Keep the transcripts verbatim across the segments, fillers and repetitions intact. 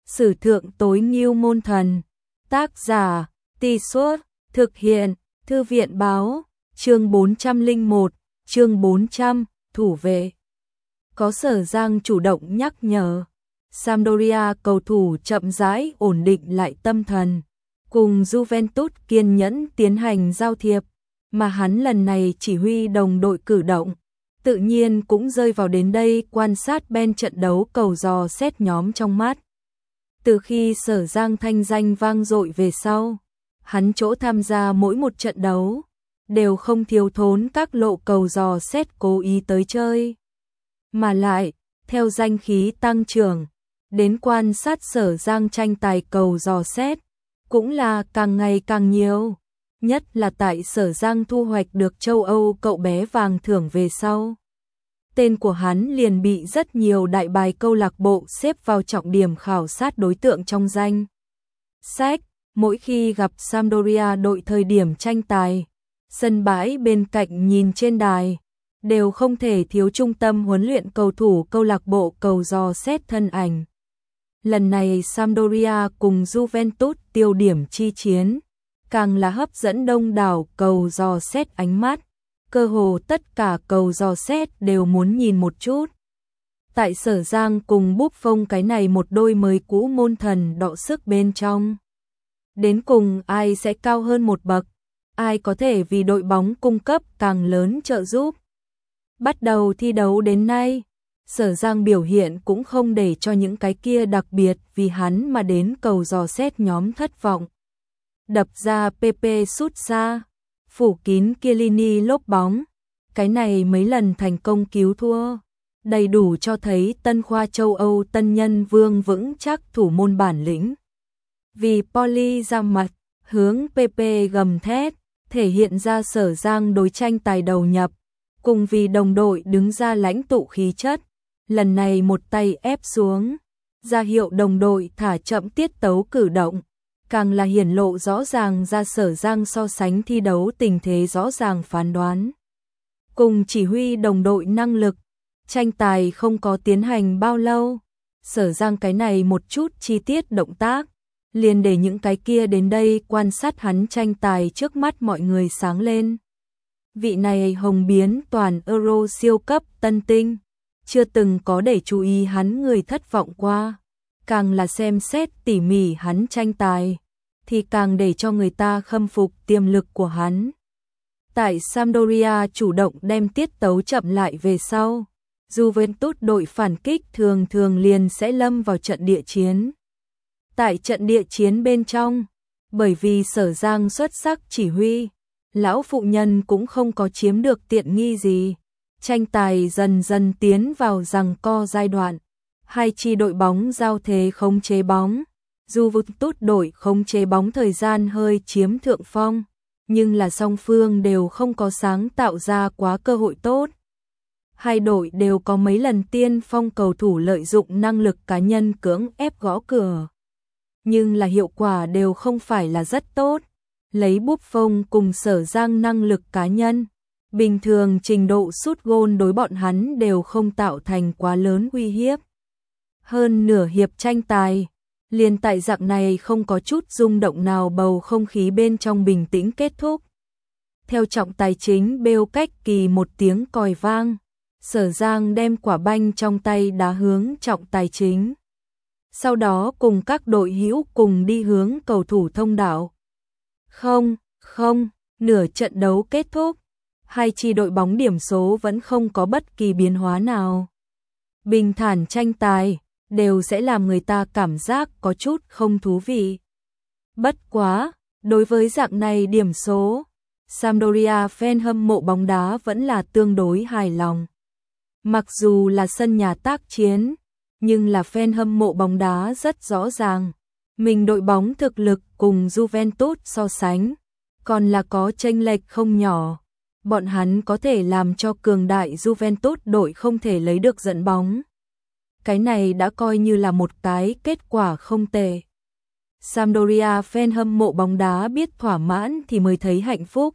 Sử thượng tối ngưu môn thần. Tác giả, Tì Suốt, thực hiện, Thư viện báo, chương bốn trăm lẻ một, chương bốn trăm, thủ vệ. Có Sở Giang chủ động nhắc nhở. Sampdoria cầu thủ chậm rãi ổn định lại tâm thần, cùng Juventus kiên nhẫn tiến hành giao thiệp, mà hắn lần này chỉ huy đồng đội cử động, tự nhiên cũng rơi vào đến đây quan sát bên trận đấu cầu dò xét nhóm trong mắt. Từ khi Sở Giang thanh danh vang dội về sau, hắn chỗ tham gia mỗi một trận đấu, đều không thiếu thốn các lộ cầu dò xét cố ý tới chơi. Mà lại, theo danh khí tăng trưởng, đến quan sát Sở Giang tranh tài cầu dò xét, cũng là càng ngày càng nhiều. Nhất là tại Sở Giang thu hoạch được châu Âu cậu bé vàng thưởng về sau. Tên của hắn liền bị rất nhiều đại bài câu lạc bộ xếp vào trọng điểm khảo sát đối tượng trong danh sách. Mỗi khi gặp Sampdoria đội thời điểm tranh tài, sân bãi bên cạnh nhìn trên đài, đều không thể thiếu trung tâm huấn luyện cầu thủ câu lạc bộ cầu dò xét thân ảnh. Lần này Sampdoria cùng Juventus tiêu điểm chi chiến, càng là hấp dẫn đông đảo cầu dò xét ánh mắt. Cơ hồ tất cả cầu dò xét đều muốn nhìn một chút. Tại Sở Giang cùng Buffon cái này một đôi mới cũ môn thần đọ sức bên trong. Đến cùng ai sẽ cao hơn một bậc, ai có thể vì đội bóng cung cấp càng lớn trợ giúp. Bắt đầu thi đấu đến nay, Sở Giang biểu hiện cũng không để cho những cái kia đặc biệt vì hắn mà đến cầu dò xét nhóm thất vọng. Đập ra Pepe sút xa, phủ kín Chiellini lốp bóng, cái này mấy lần thành công cứu thua, đầy đủ cho thấy tân khoa châu Âu tân nhân vương vững chắc thủ môn bản lĩnh. Vì Poli ra mặt, hướng Pepe gầm thét, thể hiện ra Sở Giang đối tranh tài đầu nhập, cùng vì đồng đội đứng ra lãnh tụ khí chất, lần này một tay ép xuống, ra hiệu đồng đội thả chậm tiết tấu cử động. Càng là hiển lộ rõ ràng ra Sở Giang so sánh thi đấu tình thế rõ ràng phán đoán. Cùng chỉ huy đồng đội năng lực, tranh tài không có tiến hành bao lâu, Sở Giang cái này một chút chi tiết động tác, liền để những cái kia đến đây quan sát hắn tranh tài trước mắt mọi người sáng lên. Vị này hồng biến toàn Euro siêu cấp tân tinh, chưa từng có để chú ý hắn người thất vọng qua. Càng là xem xét tỉ mỉ hắn tranh tài, thì càng để cho người ta khâm phục tiềm lực của hắn. Tại Sampdoria chủ động đem tiết tấu chậm lại về sau, Juventus đội phản kích thường thường liền sẽ lâm vào trận địa chiến. Tại trận địa chiến bên trong, bởi vì Sở Giang xuất sắc chỉ huy, lão phụ nhân cũng không có chiếm được tiện nghi gì. Tranh tài dần dần tiến vào giằng co giai đoạn. Hai chi đội bóng giao thế khống chế bóng, Juventus đội khống chế bóng thời gian hơi chiếm thượng phong, nhưng là song phương đều không có sáng tạo ra quá cơ hội tốt. Hai đội đều có mấy lần tiên phong cầu thủ lợi dụng năng lực cá nhân cưỡng ép gõ cửa, nhưng là hiệu quả đều không phải là rất tốt. Lấy Buffon cùng Sở Giang năng lực cá nhân, bình thường trình độ sút gôn đối bọn hắn đều không tạo thành quá lớn uy hiếp. Hơn nửa hiệp tranh tài, liền tại dạng này không có chút rung động nào bầu không khí bên trong bình tĩnh kết thúc. Theo trọng tài chính bêu cách kỳ một tiếng còi vang, Sở Giang đem quả banh trong tay đá hướng trọng tài chính. Sau đó cùng các đội hữu cùng đi hướng cầu thủ thông đạo. Không, không, nửa trận đấu kết thúc, hai chi đội bóng điểm số vẫn không có bất kỳ biến hóa nào. Bình thản tranh tài đều sẽ làm người ta cảm giác có chút không thú vị. Bất quá, đối với dạng này điểm số, Sampdoria fan hâm mộ bóng đá vẫn là tương đối hài lòng. Mặc dù là sân nhà tác chiến, nhưng là fan hâm mộ bóng đá rất rõ ràng, mình đội bóng thực lực cùng Juventus so sánh, còn là có chênh lệch không nhỏ. Bọn hắn có thể làm cho cường đại Juventus đội không thể lấy được dẫn bóng. Cái này đã coi như là một cái kết quả không tệ. Sampdoria fan hâm mộ bóng đá biết thỏa mãn thì mới thấy hạnh phúc.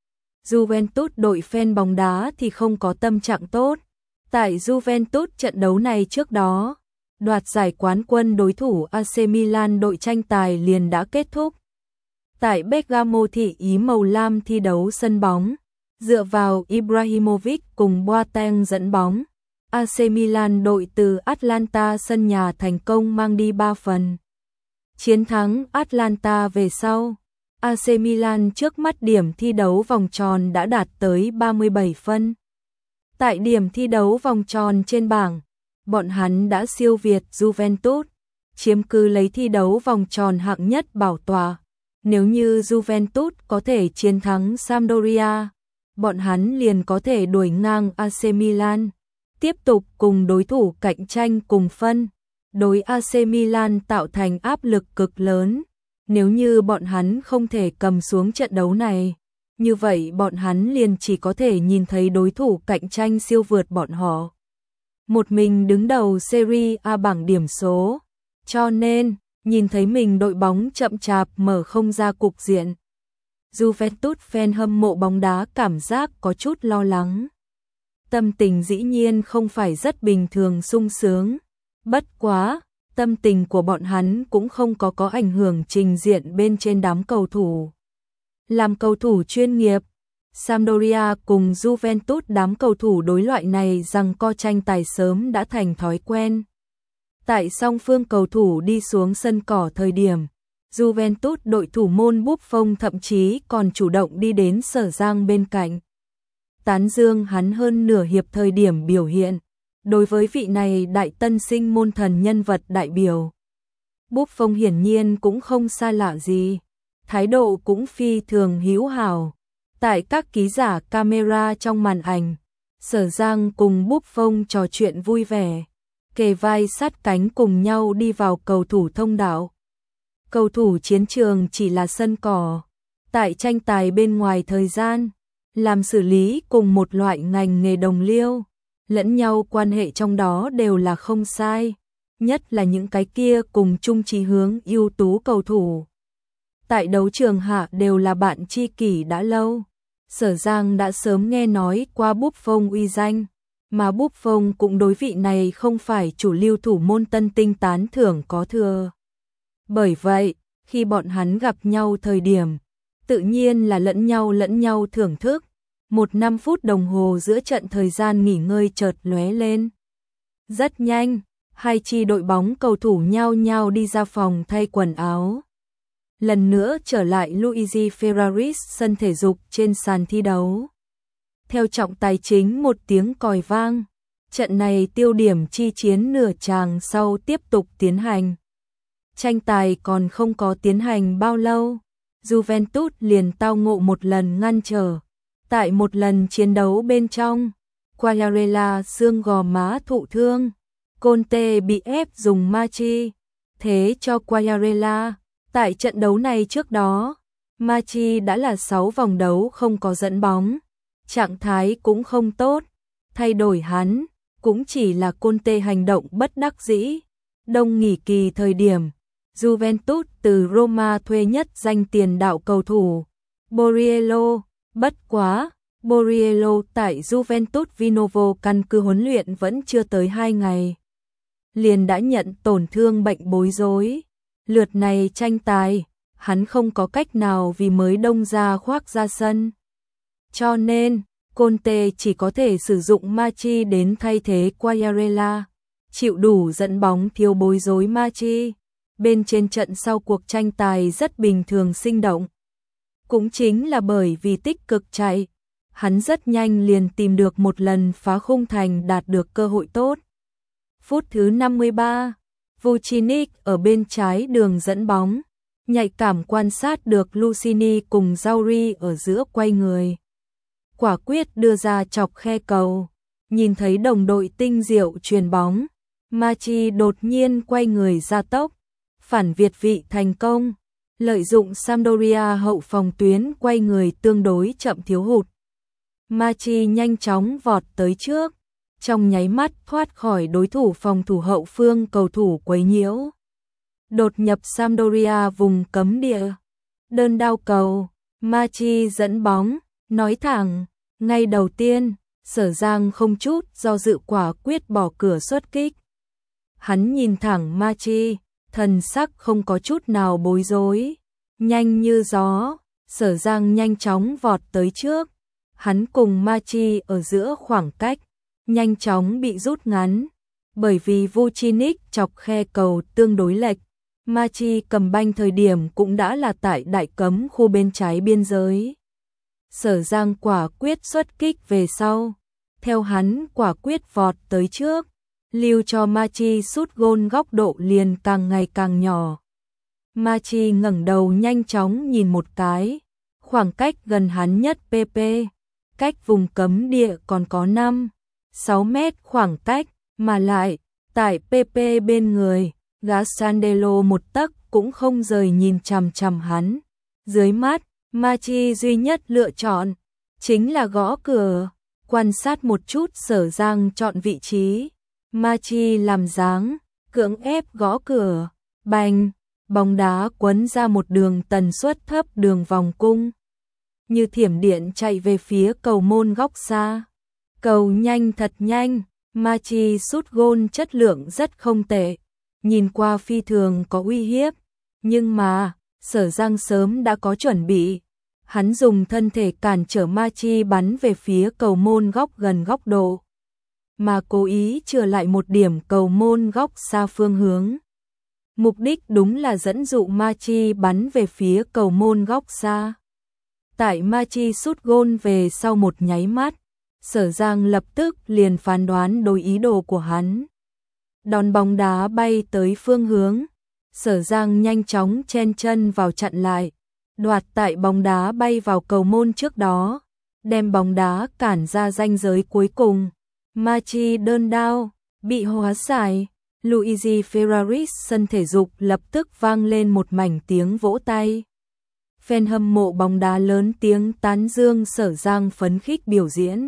Juventus đội fan bóng đá thì không có tâm trạng tốt. Tại Juventus trận đấu này trước đó, đoạt giải quán quân đối thủ a xê Milan đội tranh tài liền đã kết thúc. Tại Bergamo thị Ý màu lam thi đấu sân bóng, dựa vào Ibrahimovic cùng Boateng dẫn bóng, a xê Milan đội từ Atalanta sân nhà thành công mang đi ba phần. Chiến thắng Atalanta về sau, a xê Milan trước mắt điểm thi đấu vòng tròn đã đạt tới ba mươi bảy phân. Tại điểm thi đấu vòng tròn trên bảng, bọn hắn đã siêu việt Juventus, chiếm cứ lấy thi đấu vòng tròn hạng nhất bảo tọa. Nếu như Juventus có thể chiến thắng Sampdoria, bọn hắn liền có thể đuổi ngang a xê Milan, tiếp tục cùng đối thủ cạnh tranh cùng phân. Đối a xê Milan tạo thành áp lực cực lớn. Nếu như bọn hắn không thể cầm xuống trận đấu này, như vậy bọn hắn liền chỉ có thể nhìn thấy đối thủ cạnh tranh siêu vượt bọn họ. Một mình đứng đầu Serie A bảng điểm số, cho nên nhìn thấy mình đội bóng chậm chạp mở không ra cục diện. Juventus fan hâm mộ bóng đá cảm giác có chút lo lắng. Tâm tình dĩ nhiên không phải rất bình thường sung sướng. Bất quá, tâm tình của bọn hắn cũng không có có ảnh hưởng trình diện bên trên đám cầu thủ. Làm cầu thủ chuyên nghiệp, Sampdoria cùng Juventus đám cầu thủ đối loại này rằng co tranh tài sớm đã thành thói quen. Tại song phương cầu thủ đi xuống sân cỏ thời điểm, Juventus đội thủ môn Buffon thậm chí còn chủ động đi đến Sở Giang bên cạnh. Tán dương hắn hơn nửa hiệp thời điểm biểu hiện. Đối với vị này đại tân sinh môn thần nhân vật đại biểu, Buffon hiển nhiên cũng không xa lạ gì, thái độ cũng phi thường hữu hảo. Tại các ký giả camera trong màn ảnh, Sở Giang cùng Buffon trò chuyện vui vẻ, kề vai sát cánh cùng nhau đi vào cầu thủ thông đạo. Cầu thủ chiến trường chỉ là sân cỏ, tại tranh tài bên ngoài thời gian, làm xử lý cùng một loại ngành nghề đồng liêu. Lẫn nhau quan hệ trong đó đều là không sai, nhất là những cái kia cùng chung chí hướng ưu tú cầu thủ. Tại đấu trường hạ đều là bạn tri kỷ đã lâu. Sở Giang đã sớm nghe nói qua Buffon uy danh, mà Buffon cũng đối vị này không phải chủ lưu thủ môn tân tinh tán thưởng có thừa. Bởi vậy, khi bọn hắn gặp nhau thời điểm, tự nhiên là lẫn nhau lẫn nhau thưởng thức. Một năm phút đồng hồ giữa trận thời gian nghỉ ngơi chợt lóe lên. Rất nhanh, hai chi đội bóng cầu thủ nhao nhao đi ra phòng thay quần áo. Lần nữa trở lại Luigi Ferraris sân thể dục trên sàn thi đấu. Theo trọng tài chính một tiếng còi vang, trận này tiêu điểm chi chiến nửa tràng sau tiếp tục tiến hành. Tranh tài còn không có tiến hành bao lâu, Juventus liền tao ngộ một lần ngăn trở. Tại một lần chiến đấu bên trong, Quagliarella xương gò má thụ thương, Conte bị ép dùng Machi, thế cho Quagliarella. Tại trận đấu này trước đó, Machi đã là sáu vòng đấu không có dẫn bóng, trạng thái cũng không tốt, thay đổi hắn, cũng chỉ là Conte hành động bất đắc dĩ. Đông nghỉ kỳ thời điểm, Juventus từ Roma thuê nhất danh tiền đạo cầu thủ, Borriello. Bất quá, Borriello tại Juventus Vinovo căn cứ huấn luyện vẫn chưa tới hai ngày, liền đã nhận tổn thương bệnh bối rối. Lượt này tranh tài, hắn không có cách nào vì mới đông ra khoác ra sân. Cho nên, Conte chỉ có thể sử dụng Machi đến thay thế Quagliarella, chịu đủ dẫn bóng thiếu bối rối Machi. Bên trên trận sau cuộc tranh tài rất bình thường sinh động. Cũng chính là bởi vì tích cực chạy, hắn rất nhanh liền tìm được một lần phá khung thành đạt được cơ hội tốt. Phút thứ năm mươi ba, Vucinic ở bên trái đường dẫn bóng, nhạy cảm quan sát được Lucini cùng Zauri ở giữa quay người. Quả quyết đưa ra chọc khe cầu, nhìn thấy đồng đội tinh diệu chuyền bóng, Machi đột nhiên quay người ra tốc, phản việt vị thành công. Lợi dụng Sampdoria hậu phòng tuyến quay người tương đối chậm thiếu hụt, Machi nhanh chóng vọt tới trước, trong nháy mắt thoát khỏi đối thủ phòng thủ hậu phương cầu thủ quấy nhiễu. Đột nhập Sampdoria vùng cấm địa, đơn đao cầu, Machi dẫn bóng, nói thẳng, ngay đầu tiên, Sở Giang không chút do dự quả quyết bỏ cửa xuất kích. Hắn nhìn thẳng Ma Chi, thần sắc không có chút nào bối rối, nhanh như gió, Sở Giang nhanh chóng vọt tới trước. Hắn cùng Ma Chi ở giữa khoảng cách nhanh chóng bị rút ngắn, bởi vì Vucinic chọc khe cầu tương đối lệch. Ma Chi cầm banh thời điểm cũng đã là tại đại cấm khu bên trái biên giới. Sở Giang quả quyết xuất kích về sau, theo hắn quả quyết vọt tới trước, lưu cho Ma Chi sút gôn góc độ liền càng ngày càng nhỏ. Ma Chi ngẩng đầu nhanh chóng nhìn một cái, khoảng cách gần hắn nhất pê pê, cách vùng cấm địa còn có năm, sáu mét khoảng cách, mà lại, tại pê pê bên người, Gassandelo một tấc cũng không rời nhìn chằm chằm hắn. Dưới mắt, Ma Chi duy nhất lựa chọn, chính là gõ cửa, quan sát một chút Sở Giang chọn vị trí. Ma Chi làm dáng, cưỡng ép gõ cửa, bành, bóng đá quấn ra một đường tần suất thấp đường vòng cung. Như thiểm điện chạy về phía cầu môn góc xa. Cầu nhanh thật nhanh, Ma Chi sút gôn chất lượng rất không tệ, nhìn qua phi thường có uy hiếp, nhưng mà, Sở Giang sớm đã có chuẩn bị. Hắn dùng thân thể cản trở Ma Chi bắn về phía cầu môn góc gần góc độ, mà cố ý chừa lại một điểm cầu môn góc xa phương hướng. Mục đích đúng là dẫn dụ Ma Chi bắn về phía cầu môn góc xa. Tại Ma Chi sút gôn về sau một nháy mắt, Sở Giang lập tức liền phán đoán đối ý đồ của hắn. Đòn bóng đá bay tới phương hướng, Sở Giang nhanh chóng chen chân vào chặn lại, đoạt tại bóng đá bay vào cầu môn trước đó, đem bóng đá cản ra ranh giới cuối cùng. Ma Chi đơn đao, bị hóa giải, Luigi Ferraris sân thể dục lập tức vang lên một mảnh tiếng vỗ tay. Fan hâm mộ bóng đá lớn tiếng tán dương Sở Giang phấn khích biểu diễn.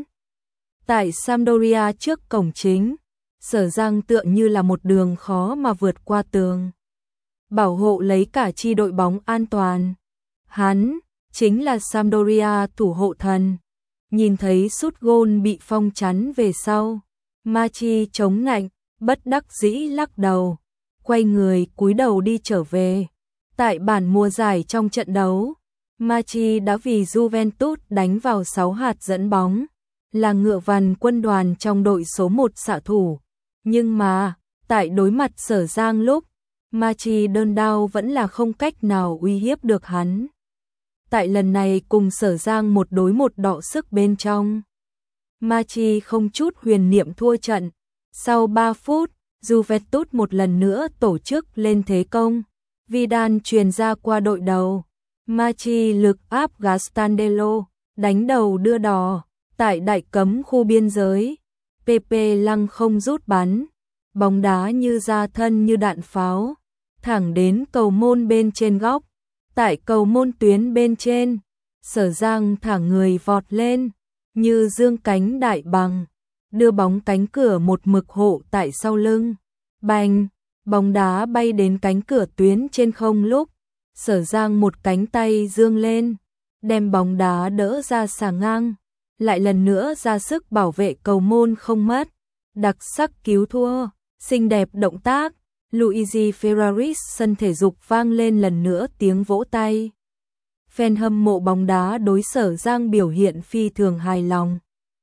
Tại Sampdoria trước cổng chính, Sở Giang tựa như là một đường khó mà vượt qua tường, bảo hộ lấy cả chi đội bóng an toàn. Hắn chính là Sampdoria thủ hộ thần. Nhìn thấy sút gôn bị phong chắn về sau, Ma Chi chống nạnh, bất đắc dĩ lắc đầu, quay người cúi đầu đi trở về. Tại bản mùa giải trong trận đấu, Ma Chi đã vì Juventus đánh vào sáu hạt dẫn bóng, là ngựa vằn quân đoàn trong đội số một xạ thủ. Nhưng mà, tại đối mặt Sở Giang lúc, Ma Chi đơn đao vẫn là không cách nào uy hiếp được hắn. Tại lần này cùng Sở Giang một đối một đọ sức bên trong, Ma Chi không chút huyền niệm thua trận. Sau ba phút, Juventus một lần nữa tổ chức lên thế công. Vidal truyền ra qua đội đầu. Ma Chi lực áp Gassandelo, đánh đầu đưa đò. Tại đại cấm khu biên giới, pê pê lăng không rút bắn. Bóng đá như ra thân như đạn pháo, thẳng đến cầu môn bên trên góc. Tại cầu môn tuyến bên trên, Sở Giang thẳng người vọt lên, như dương cánh đại bằng, đưa bóng cánh cửa một mực hộ tại sau lưng. Bành, bóng đá bay đến cánh cửa tuyến trên không lúc, Sở Giang một cánh tay dương lên, đem bóng đá đỡ ra xà ngang, lại lần nữa ra sức bảo vệ cầu môn không mất. Đặc sắc cứu thua, xinh đẹp động tác. Luigi Ferraris sân thể dục vang lên lần nữa tiếng vỗ tay. Fan hâm mộ bóng đá đối Sở Giang biểu hiện phi thường hài lòng.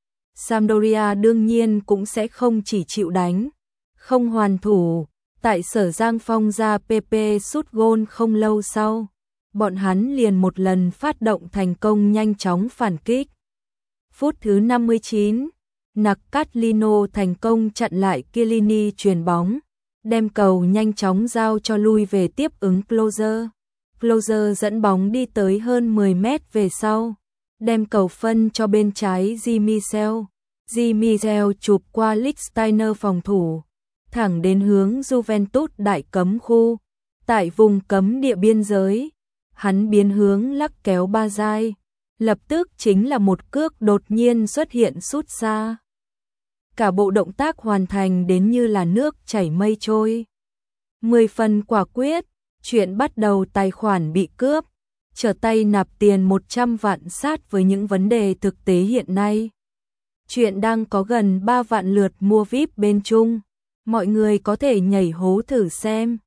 Sampdoria đương nhiên cũng sẽ không chỉ chịu đánh, không hoàn thủ. Tại Sở Giang phong ra pê pê sút gôn không lâu sau, bọn hắn liền một lần phát động thành công nhanh chóng phản kích. Phút thứ năm mươi chín, Nakatlino thành công chặn lại Chiellini chuyền bóng, đem cầu nhanh chóng giao cho lui về tiếp ứng Closer. Closer dẫn bóng đi tới hơn mười mét về sau, đem cầu phân cho bên trái Di-Michel. Di-Michel chụp qua Lichtsteiner phòng thủ, thẳng đến hướng Juventus đại cấm khu. Tại vùng cấm địa biên giới, hắn biến hướng lắc kéo ba giai, lập tức chính là một cước đột nhiên xuất hiện sút xa. Cả bộ động tác hoàn thành đến như là nước chảy mây trôi. Mười phần quả quyết, chuyện bắt đầu tài khoản bị cướp, trở tay nạp tiền một trăm vạn sát với những vấn đề thực tế hiện nay. Chuyện đang có gần ba vạn lượt mua víp bên Trung. Mọi người có thể nhảy hố thử xem.